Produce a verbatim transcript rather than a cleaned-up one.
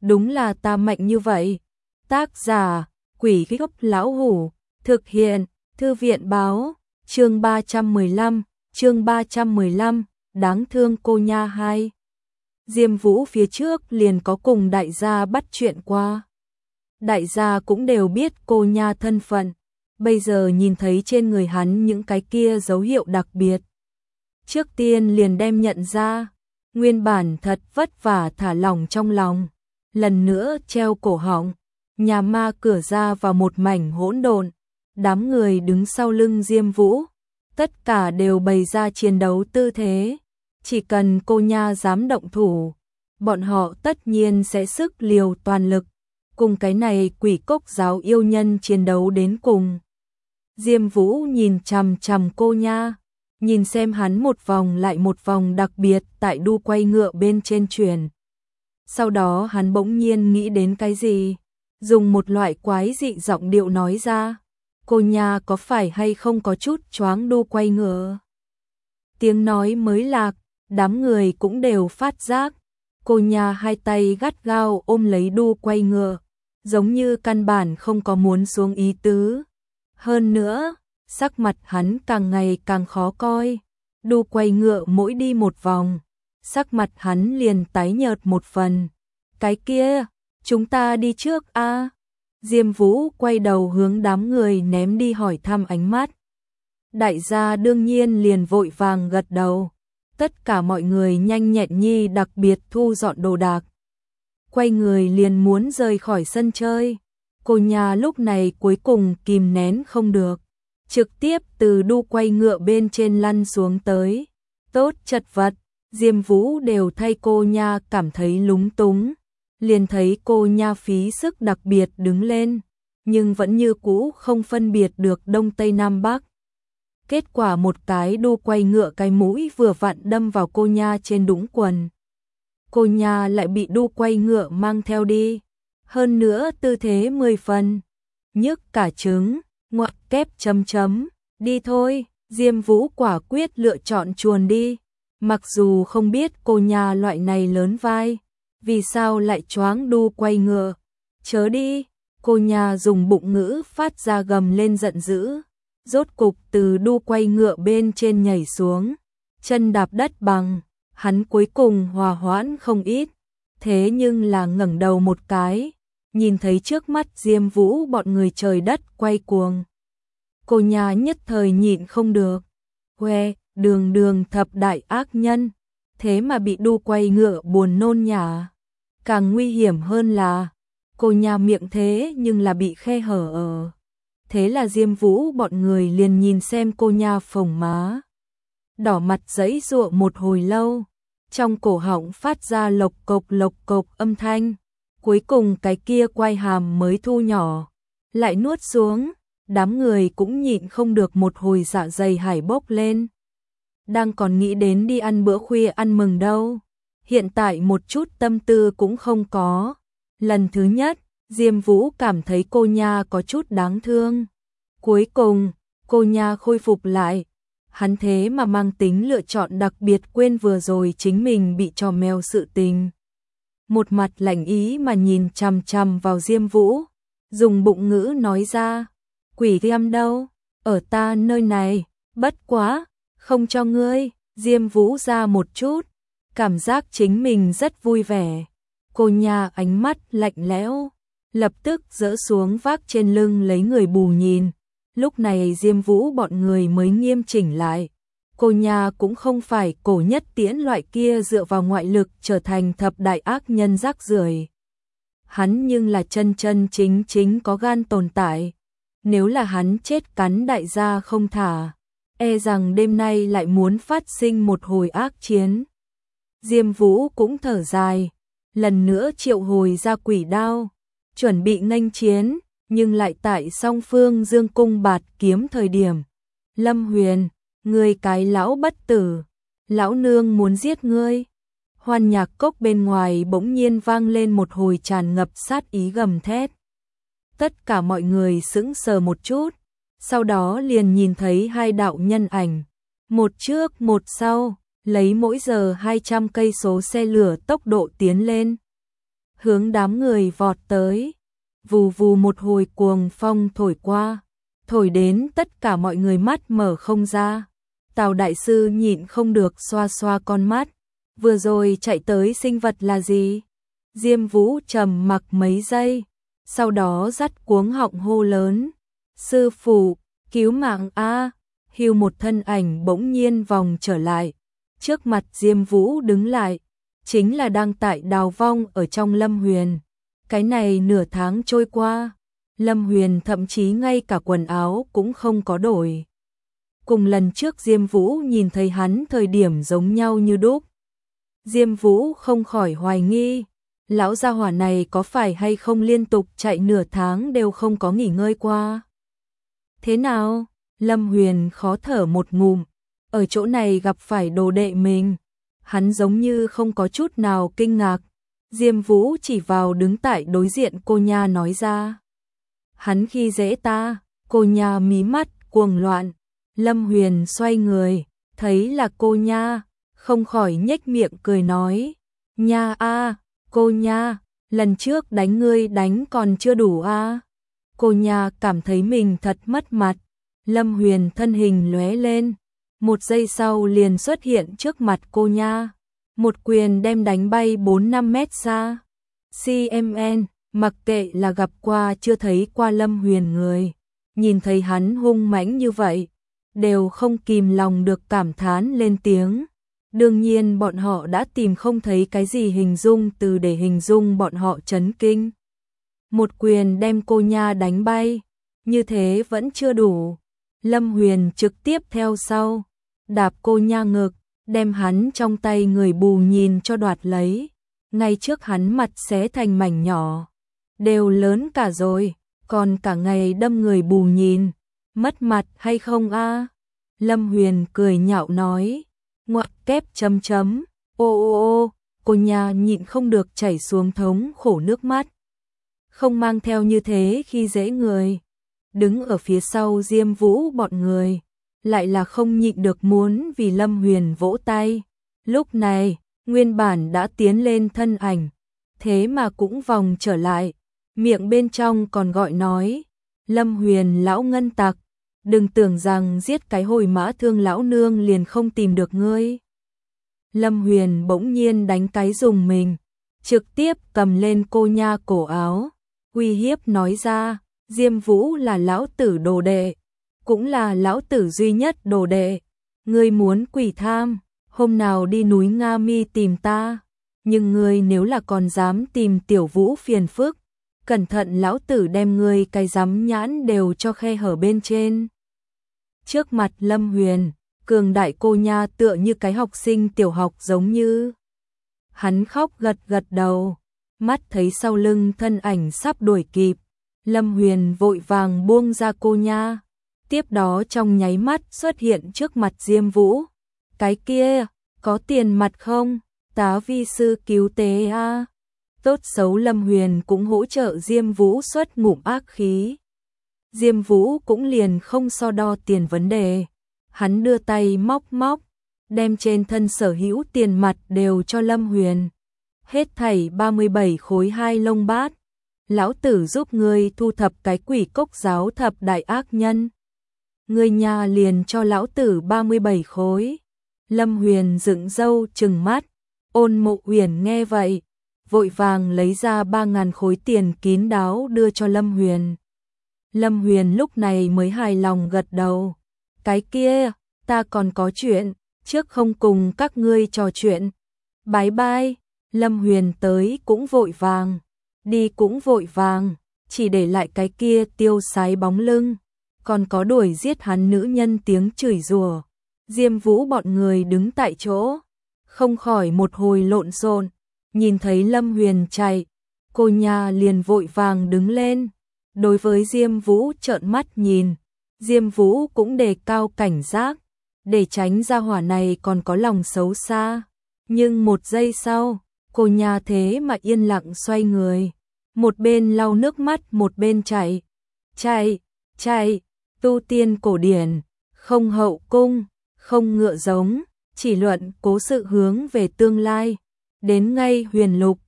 đúng là ta mạnh như vậy. Tác giả, Quỷ Gốc Lão Hủ, thực hiện, Thư viện báo, chương ba trăm mười lăm, chương ba trăm mười lăm, đáng thương cô nha hai. Diêm Vũ phía trước liền có cùng đại gia bắt chuyện qua. Đại gia cũng đều biết cô nha thân phận, bây giờ nhìn thấy trên người hắn những cái kia dấu hiệu đặc biệt. Trước tiên liền đem nhận ra, nguyên bản thật vất vả thả lỏng trong lòng, lần nữa treo cổ họng, nhà ma cửa ra vào một mảnh hỗn độn, đám người đứng sau lưng Diêm Vũ, tất cả đều bày ra chiến đấu tư thế, chỉ cần cô nha dám động thủ, bọn họ tất nhiên sẽ sức liều toàn lực, cùng cái này quỷ cốc giáo yêu nhân chiến đấu đến cùng. Diêm Vũ nhìn chằm chằm cô nha, nhìn xem hắn một vòng lại một vòng đặc biệt tại đu quay ngựa bên trên truyền. Sau đó hắn bỗng nhiên nghĩ đến cái gì, dùng một loại quái dị giọng điệu nói ra, cô nha có phải hay không có chút choáng đu quay ngựa. Tiếng nói mới lạc, đám người cũng đều phát giác, cô nha hai tay gắt gao ôm lấy đu quay ngựa, giống như căn bản không có muốn xuống ý tứ. Hơn nữa, sắc mặt hắn càng ngày càng khó coi, đu quay ngựa mỗi đi một vòng, sắc mặt hắn liền tái nhợt một phần. Cái kia, chúng ta đi trước a. À? Diêm Vũ quay đầu hướng đám người ném đi hỏi thăm ánh mắt. Đại gia đương nhiên liền vội vàng gật đầu. Tất cả mọi người nhanh nhẹn nhi đặc biệt thu dọn đồ đạc. Quay người liền muốn rời khỏi sân chơi. Cô nhà lúc này cuối cùng kìm nén không được, trực tiếp từ đu quay ngựa bên trên lăn xuống tới. Tốt chật vật, Diêm Vũ đều thay cô nha cảm thấy lúng túng. Liền thấy cô nha phí sức đặc biệt đứng lên, nhưng vẫn như cũ không phân biệt được đông tây nam bắc. Kết quả một cái đu quay ngựa cái mũi vừa vặn đâm vào cô nha trên đũng quần. Cô nha lại bị đu quay ngựa mang theo đi, hơn nữa tư thế mười phần, nhức cả trứng, ngoặc kép chấm chấm, đi thôi. Diêm Vũ quả quyết lựa chọn chuồn đi, mặc dù không biết cô nha loại này lớn vai, vì sao lại choáng đu quay ngựa. Chớ đi, cô nha dùng bụng ngữ phát ra gầm lên giận dữ, rốt cục từ đu quay ngựa bên trên nhảy xuống, chân đạp đất bằng, hắn cuối cùng hòa hoãn không ít, thế nhưng là ngẩng đầu một cái, nhìn thấy trước mắt Diêm Vũ bọn người trời đất quay cuồng. Cô nha nhất thời nhịn không được, hoe, đường đường thập đại ác nhân, thế mà bị đu quay ngựa buồn nôn nhả. Càng nguy hiểm hơn là, cô nha miệng thế nhưng là bị khe hở ở. Thế là Diêm Vũ bọn người liền nhìn xem cô nha phồng má, đỏ mặt giãy giụa một hồi lâu, trong cổ họng phát ra lộc cộc lộc cộc âm thanh, cuối cùng cái kia quai hàm mới thu nhỏ, lại nuốt xuống, đám người cũng nhịn không được một hồi dạ dày hải bốc lên. Đang còn nghĩ đến đi ăn bữa khuya ăn mừng đâu, hiện tại một chút tâm tư cũng không có. Lần thứ nhất, Diêm Vũ cảm thấy cô nha có chút đáng thương. Cuối cùng, cô nha khôi phục lại. Hắn thế mà mang tính lựa chọn đặc biệt quên vừa rồi chính mình bị trò mèo sự tình. Một mặt lạnh ý mà nhìn chằm chằm vào Diêm Vũ, dùng bụng ngữ nói ra, quỷ tiêm đâu, ở ta nơi này, bất quá, không cho ngươi. Diêm Vũ ra một chút, cảm giác chính mình rất vui vẻ. Cô nha ánh mắt lạnh lẽo, lập tức dỡ xuống vác trên lưng lấy người bù nhìn. Lúc này Diêm Vũ bọn người mới nghiêm chỉnh lại. Cô nha cũng không phải cổ nhất tiễn loại kia dựa vào ngoại lực trở thành thập đại ác nhân rác rưởi. Hắn nhưng là chân chân chính chính có gan tồn tại. Nếu là hắn chết cắn đại gia không thả, e rằng đêm nay lại muốn phát sinh một hồi ác chiến. Diêm Vũ cũng thở dài, lần nữa triệu hồi ra quỷ đao, chuẩn bị nghênh chiến, nhưng lại tại song phương dương cung bạt kiếm thời điểm. Lâm Huyền, ngươi cái lão bất tử, lão nương muốn giết ngươi. Hoan nhạc cốc bên ngoài bỗng nhiên vang lên một hồi tràn ngập sát ý gầm thét. Tất cả mọi người sững sờ một chút, sau đó liền nhìn thấy hai đạo nhân ảnh, một trước một sau, lấy mỗi giờ hai trăm cây số xe lửa tốc độ tiến lên. hướng đám người vọt tới. Vù vù một hồi cuồng phong thổi qua, thổi đến tất cả mọi người mắt mở không ra. Tào đại sư nhịn không được xoa xoa con mắt, vừa rồi chạy tới sinh vật là gì? Diêm Vũ trầm mặc mấy giây, sau đó dắt cuống họng hô lớn, sư phụ, cứu mạng a! Hưu một thân ảnh bỗng nhiên vòng trở lại, trước mặt Diêm Vũ đứng lại, chính là đang tại đào vong ở trong Lâm Huyền. Cái này nửa tháng trôi qua, Lâm Huyền thậm chí ngay cả quần áo cũng không có đổi. Cùng lần trước Diêm Vũ nhìn thấy hắn thời điểm giống nhau như đúc. Diêm Vũ không khỏi hoài nghi, lão gia hỏa này có phải hay không liên tục chạy nửa tháng đều không có nghỉ ngơi qua. Thế nào? Lâm Huyền khó thở một ngụm, ở chỗ này gặp phải đồ đệ mình. Hắn giống như không có chút nào kinh ngạc. Diêm Vũ chỉ vào đứng tại đối diện cô nha nói ra. Hắn khi dễ ta, cô nha mí mắt cuồng loạn. Lâm Huyền xoay người, thấy là cô nha, không khỏi nhếch miệng cười nói. Nha a, cô nha, lần trước đánh ngươi đánh còn chưa đủ a. Cô nha cảm thấy mình thật mất mặt. Lâm Huyền thân hình lóe lên, một giây sau liền xuất hiện trước mặt cô nha. Một quyền đem đánh bay bốn năm mét xa. xê em en, mặc kệ là gặp qua chưa thấy qua Lâm Huyền người, nhìn thấy hắn hung mãnh như vậy, đều không kìm lòng được cảm thán lên tiếng. Đương nhiên bọn họ đã tìm không thấy cái gì hình dung từ để hình dung bọn họ chấn kinh. Một quyền đem cô nha đánh bay, như thế vẫn chưa đủ. Lâm Huyền trực tiếp theo sau, đạp cô nha ngực, đem hắn trong tay người bù nhìn cho đoạt lấy. Ngay trước hắn mặt xé thành mảnh nhỏ, đều lớn cả rồi, còn cả ngày đâm người bù nhìn, mất mặt hay không a? Lâm Huyền cười nhạo nói, ngoặc kép chấm chấm, ô ô ô, cô nha nhịn không được chảy xuống thống khổ nước mắt. Không mang theo như thế khi dễ người. Đứng ở phía sau Diêm Vũ bọn người, lại là không nhịn được muốn vì Lâm Huyền vỗ tay. Lúc này, nguyên bản đã tiến lên thân ảnh, thế mà cũng vòng trở lại, miệng bên trong còn gọi nói, Lâm Huyền lão ngân tặc, đừng tưởng rằng giết cái hồi mã thương lão nương liền không tìm được ngươi. Lâm Huyền bỗng nhiên đánh cái dùng mình, trực tiếp cầm lên cô nha cổ áo, uy hiếp nói ra, Diêm Vũ là lão tử đồ đệ, cũng là lão tử duy nhất đồ đệ. Ngươi muốn quỷ tham, hôm nào đi núi Nga Mi tìm ta, nhưng ngươi nếu là còn dám tìm Tiểu Vũ phiền phức, cẩn thận lão tử đem ngươi cái rắm nhãn đều cho khe hở bên trên. Trước mặt Lâm Huyền, cường đại cô nha tựa như cái học sinh tiểu học giống như. Hắn khóc gật gật đầu, mắt thấy sau lưng thân ảnh sắp đuổi kịp. Lâm Huyền vội vàng buông ra cô nha, tiếp đó trong nháy mắt xuất hiện trước mặt Diêm Vũ. Cái kia, có tiền mặt không? Tá vi sư cứu tế a. Tốt xấu Lâm Huyền cũng hỗ trợ Diêm Vũ xuất ngụm ác khí. Diêm Vũ cũng liền không so đo tiền vấn đề. Hắn đưa tay móc móc, đem trên thân sở hữu tiền mặt đều cho Lâm Huyền. Hết thảy ba mươi bảy khối hai lông bát. Lão tử giúp ngươi thu thập cái quỷ cốc giáo thập đại ác nhân. Ngươi nhà liền cho lão tử ba mươi bảy khối. Lâm Huyền dựng râu trừng mắt, Ôn Mộ Uyển nghe vậy, vội vàng lấy ra ba ngàn khối tiền kín đáo đưa cho Lâm Huyền. Lâm Huyền lúc này mới hài lòng gật đầu. Cái kia, ta còn có chuyện, trước không cùng các ngươi trò chuyện. Bái bai, Lâm Huyền tới cũng vội vàng, đi cũng vội vàng, chỉ để lại cái kia tiêu sái bóng lưng, còn có đuổi giết hắn nữ nhân tiếng chửi rủa. Diêm Vũ bọn người đứng tại chỗ, không khỏi một hồi lộn xộn, nhìn thấy Lâm Huyền chạy, cô nhà liền vội vàng đứng lên, đối với Diêm Vũ trợn mắt nhìn. Diêm Vũ cũng đề cao cảnh giác, để tránh gia hỏa này còn có lòng xấu xa. Nhưng một giây sau, cô nhà thế mà yên lặng xoay người, một bên lau nước mắt một bên chạy. Chạy, chạy, tu tiên cổ điển, không hậu cung, không ngựa giống, chỉ luận cố sự hướng về tương lai. Đến ngay huyền lục,